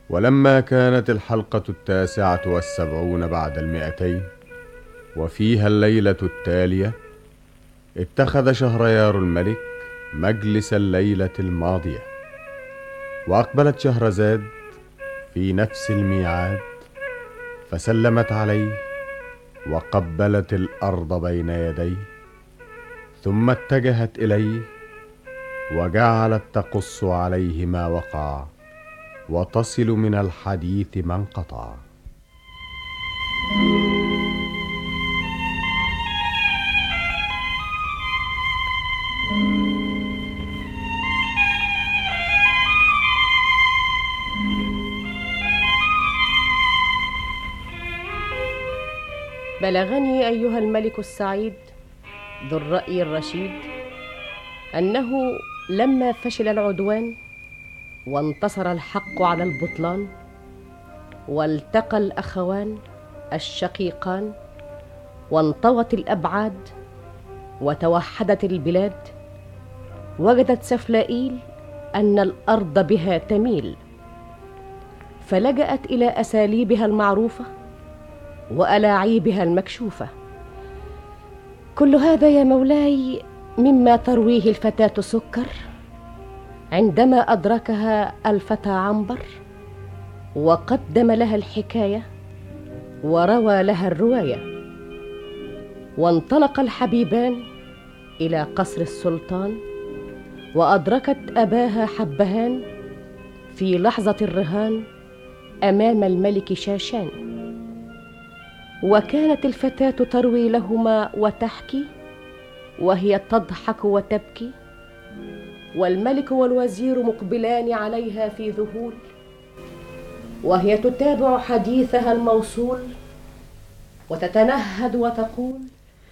ولما كانت الحلقة 79 بعد 200 وفيها الليلة التالية، اتخذ شهريار الملك مجلس الليلة الماضية، وأقبلت شهرزاد في نفس الميعاد، فسلمت عليه وقبلت الأرض بين يديه، ثم اتجهت إليه وجعلت تقص عليه ما وقع وتصل من الحديث ما انقطع. بلغني أيها الملك السعيد ذو الرأي الرشيد أنه لما فشل العدوان وانتصر الحق على البطلان، والتقى الأخوان الشقيقان، وانطوت الأبعاد وتوحدت البلاد، وجدت سفلائيل أن الأرض بها تميل، فلجأت إلى أساليبها المعروفة وألاعيبها المكشوفة. كل هذا يا مولاي مما ترويه الفتاة سكر عندما أدركها الفتى عنبر وقدم لها الحكاية وروى لها الرواية. وانطلق الحبيبان إلى قصر السلطان، وأدركت أباها حبهان في لحظة الرهان أمام الملك شاشان. وكانت الفتاة تروي لهما وتحكي، وهي تضحك وتبكي، والملك والوزير مقبلان عليها في ذهول، وهي تتابع حديثها الموصول وتتنهد وتقول: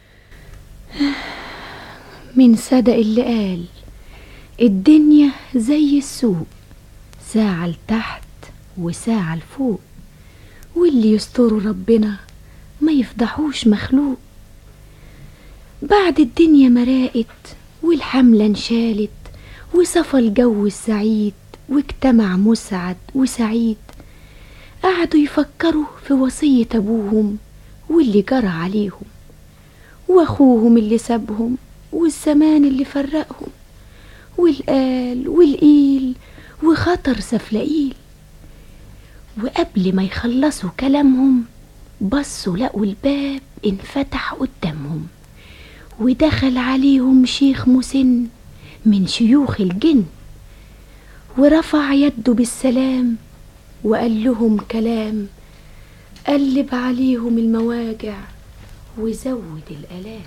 من صدق اللي قال الدنيا زي السوق، ساعة لتحت وساعة لفوق، واللي يستره ربنا ما يفضحوش مخلوق. بعد الدنيا مرقت والحملة انشالت، وصفى الجو السعيد واجتمع مسعد وسعيد، قعدوا يفكروا في وصية أبوهم واللي جرى عليهم، وأخوهم اللي سابهم والزمان اللي فرقهم، والقال والقيل وخطر سفلقيل. وقبل ما يخلصوا كلامهم بصوا لقوا الباب انفتح قدامهم، ودخل عليهم شيخ مسن من شيوخ الجن، ورفع يده بالسلام وقال لهم كلام قلب عليهم المواجع وزود الآلام.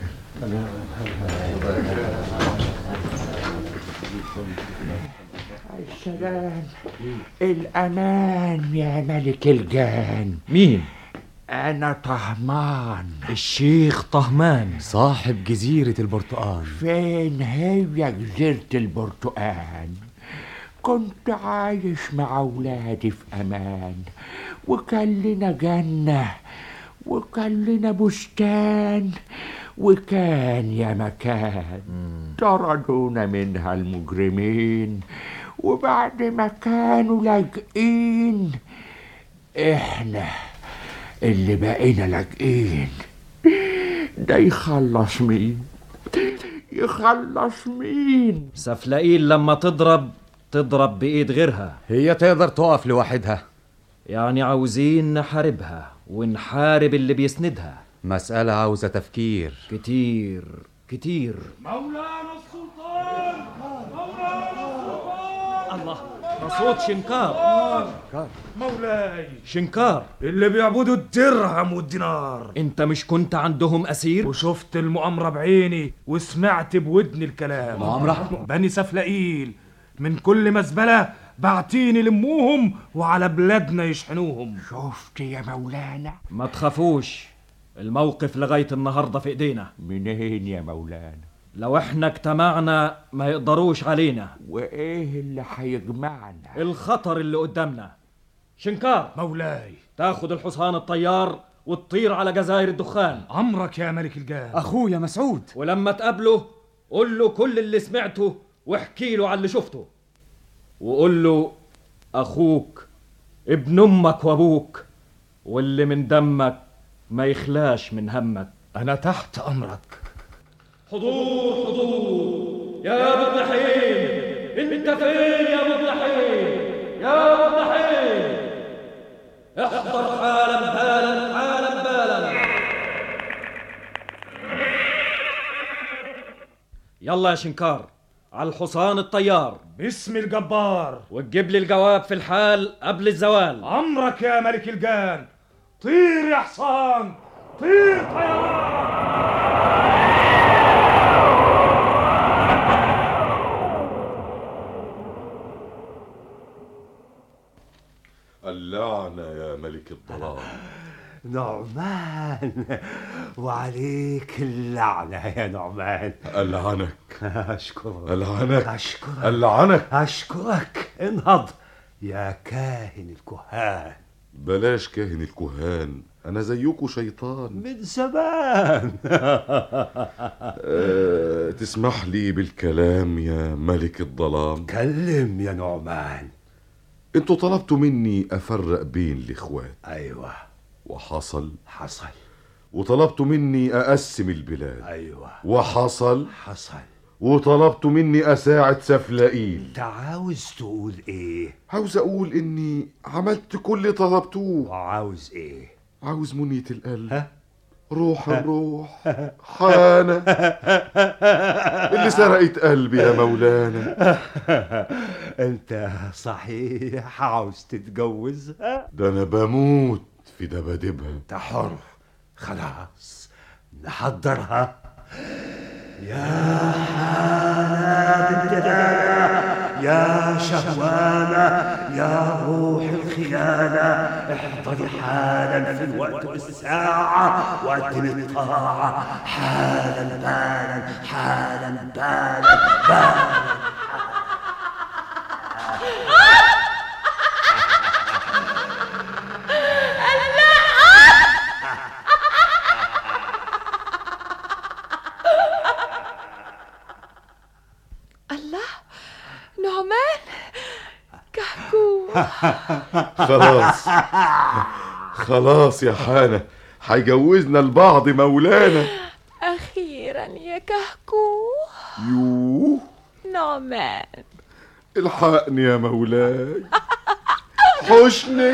السلام، الأمان يا ملك الجان. مين؟ أنا طهمان، الشيخ طهمان صاحب جزيرة البرتقال. فين هي جزيرة البرتقال؟ كنت عايش مع أولادي في أمان، وكان لنا جنة وكان لنا بستان، وكان يا مكان طردونا منها المجرمين، وبعد ما كانوا لاجئين احنا اللي بقينا لاجئين. ده يخلص مين؟ يخلص مين؟ سفلقيل لما تضرب بإيد غيرها. هي تقدر تقف لوحدها؟ يعني عاوزين نحاربها ونحارب اللي بيسندها. مسألة عاوزة تفكير كتير كتير. مولانا السلطان، مولانا السلطان. الله، صوت شنكار. مولاي شنكار اللي بيعبدوا الدرهم والدينار. انت مش كنت عندهم أسير؟ وشفت المؤامرة بعيني وسمعت بودني الكلام. مؤامرة؟ بني سفلقيل من كل مزبلة بعتيني لموهم وعلى بلادنا يشحنوهم. شفت يا مولانا؟ ما تخافوش، الموقف لغاية النهاردة في ايدينا. منين يا مولانا؟ لو احنا اجتمعنا ما يقدروش علينا. وايه اللي هيجمعنا؟ الخطر اللي قدامنا. شنكار مولاي، تاخد الحصان الطيار وتطير على جزائر الدخان. أمرك يا ملك الجان. أخويا مسعود، ولما تقابله قول له كل اللي سمعته واحكي له على اللي شفته، وقول له أخوك ابن امك وابوك، واللي من دمك ما يخلاش من همك. انا تحت امرك. حضور حضور يا ابو الدحيم، انت فين يا ابو الدحيم؟ يا ابو الدحيم احضر حالا بالا حالا بالا. يلا يا شنكار، على الحصان الطيار باسم الجبار، وتجيب لي الجواب في الحال قبل الزوال. امرك يا ملك الجان. طير يا حصان، طير طيران. اللعنة يا ملك الظلام. نعمان، وعليك اللعنة يا نعمان. ألعنك. أشكرك. ألعنك. أشكرك. ألعنك. أشكرك. انهض يا كاهن الكهان. بلاش كاهن الكهان، أنا زيكو شيطان من زمان. تسمح لي بالكلام يا ملك الظلام؟ كلم يا نعمان. انتوا طلبتوا مني أفرق بين الإخوات. أيوة. وحصل. حصل. وطلبتوا مني أقسم البلاد. أيوة. وحصل. حصل. وطلبتوا مني أساعد سفلائيل. انت عاوز تقول ايه؟ عاوز أقول إني عملت كل اللي طلبتوه. وعاوز ايه؟ عاوز منية القلب. ها؟ روح الروح حانة اللي سرقت قلبي يا مولانا. انت صحيح عاوز تتجوزها؟ ده أنا بموت في دبادبها. انت حر. خلاص نحضرها. يا حانة بنت دانا، يا شهوانة، يا روح الخيانة، احضري حالا في الوقت والساعة وقدمي الطاعة. حالا بالا حالا بالا بالا. نعمان كحكوم. خلاص خلاص يا حانة، هيجوزنا لبعض مولانا. أخيرا يا كحكوم. يوه نعمان الحقني يا مولاي، حشني.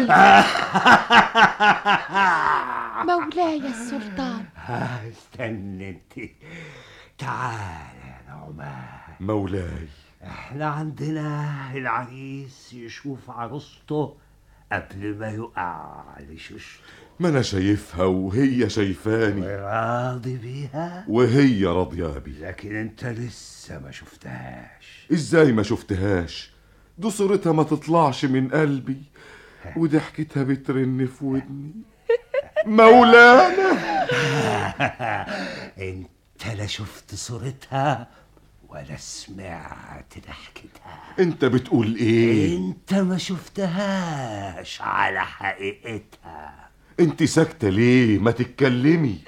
مولاي السلطان. استنى انت. تعال يا نعمان. مولاي احنا عندنا العريس يشوف عروسته قبل ما يقع لشوشته. ما انا شايفها وهي شايفاني، راضي بيها وهي راضية بي. لكن انت لسه ما شفتهاش. ازاي ما شفتهاش؟ دي صورتها ما تطلعش من قلبي، وضحكتها بترن في ودني. مولانا انت لا شفت صورتها ولا سمعت ضحكتها. انت بتقول ايه؟ انت ما شفتهاش على حقيقتها. انت ساكتة ليه؟ ما تتكلمي.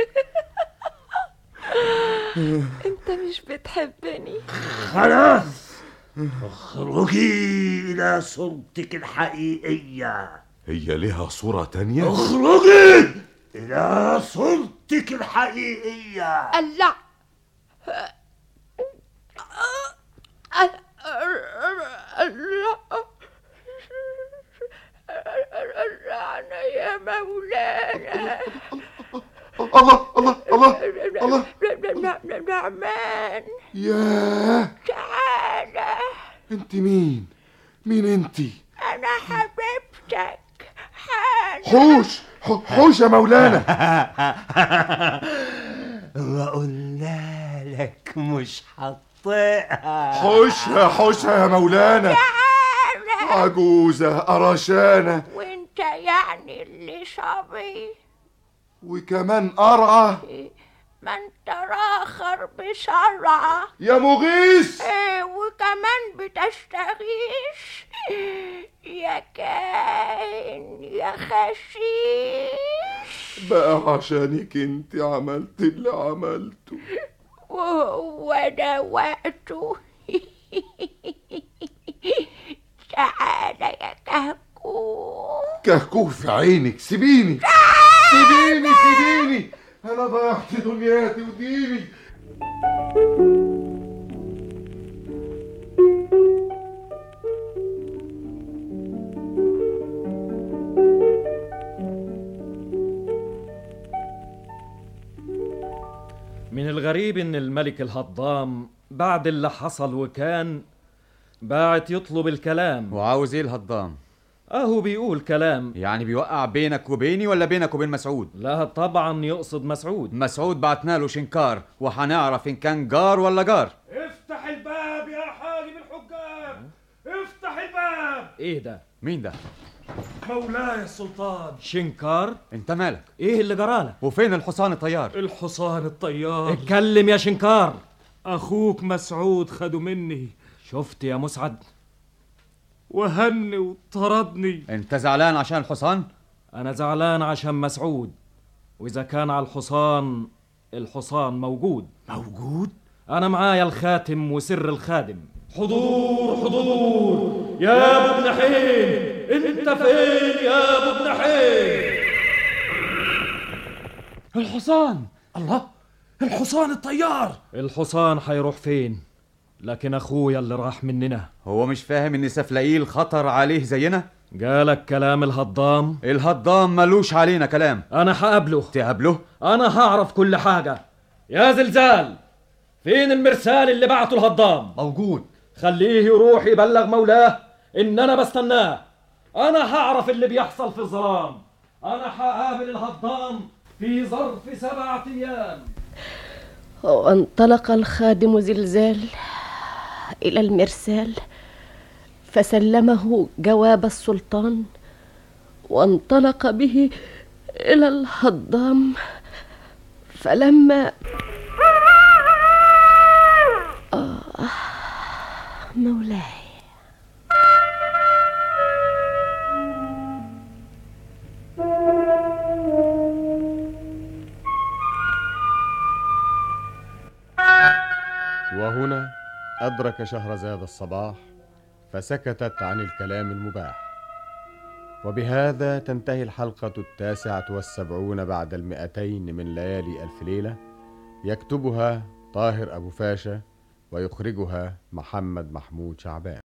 انت مش بتحبني. خلاص اخرجي الى صورتك الحقيقية. هي لها صورة تانية؟ اخرجي الى صورتك الحقيقية. الله. الرعنا يا مولانا. الله الله الله الله. نعمان ياه، تعالى. انت مين؟ مين انت؟ أنا حبيبتك حالا. حوش حوش يا مولانا. وقلنا لك مش هتطيقها. حوشها يا مولانا. عجوزة قرشانة، وانت يعني اللي صبي، وكمان قرعة. ما انت راخر بسرعة يا مغيث. وكمان بتستغيث يا كائن يا خسيس. بقى عشانك انت عملت اللي عملته، وده وقته. تعالى يا كهكوم. كهكوه في عينك، سيبيني سيبيني سيبيني، انا ضيعت دنياتي وديني. من الغريب ان الملك الهضام بعد اللي حصل وكان باعت يطلب الكلام. وعاوز ايه الهضام؟ اهو بيقول كلام. يعني بيوقع بينك وبيني ولا بينك وبين مسعود؟ لا طبعا يقصد مسعود. مسعود بعتنا له شنكار وحنعرف ان كان جار ولا جار. افتح الباب يا حاجب الحجاب، افتح الباب. ايه ده؟ مين ده؟ مولاي السلطان. شنكار؟ انت مالك؟ ايه اللي جرالك؟ وفين الحصان الطيار؟ الحصان الطيار. اتكلم يا شنكار. اخوك مسعود خده مني. شفت يا مسعد؟ وهني وطردني. انت زعلان عشان الحصان؟ انا زعلان عشان مسعود، واذا كان على الحصان موجود. موجود؟ انا معايا الخاتم وسر الخادم. حضور حضور يا ابو جناحين، انت فين يا ابو جناحين؟ الحصان. الله، الحصان الطيار. الحصان هيروح فين؟ لكن اخويا اللي راح مننا. هو مش فاهم ان سفليل خطر عليه زينا؟ جالك كلام الهضام؟ الهضام ملوش علينا كلام. انا هقابله. تقابله؟ انا هعرف كل حاجة. يا زلزال، فين المرسال اللي بعته الهضام؟ موجود. خليه يروح يبلغ مولاه ان انا بستناه. انا هعرف اللي بيحصل في الظلام. انا هقابل الهضام في ظرف 7 أيام. وانطلق الخادم زلزال إلى المرسال فسلمه جواب السلطان، وانطلق به إلى الهضام. فلما مولاي. وهنا أدرك شهرزاد الصباح فسكتت عن الكلام المباح. وبهذا تنتهي الحلقة 79 بعد 200 من ليالي ألف ليلة. يكتبها طاهر أبو فاشا ويخرجها محمد محمود شعبان.